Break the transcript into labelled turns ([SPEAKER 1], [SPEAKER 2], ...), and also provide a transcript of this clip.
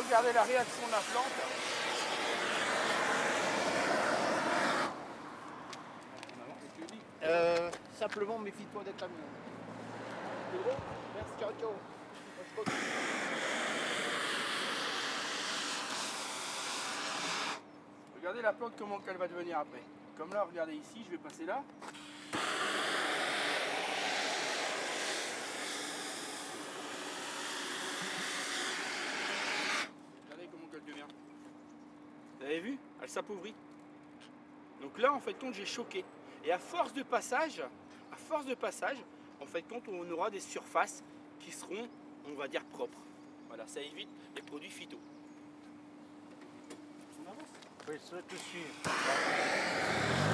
[SPEAKER 1] regarder la réaction de la plante. Simplement méfie-toi des camions. C'est bon? Merci, ciao, ciao. Regardez la plante comment elle va devenir après. Comme là, regardez ici, je vais passer là. Regardez comment elle devient. Vous avez vu? Elle s'appauvrit. Donc là, en fait, compte, j'ai choqué. Et à force de passage, en fait, compte, on aura des surfaces qui seront, on va dire, propres. Voilà, ça évite les produits phyto.
[SPEAKER 2] On avance? Oui, c'est vrai que je suis.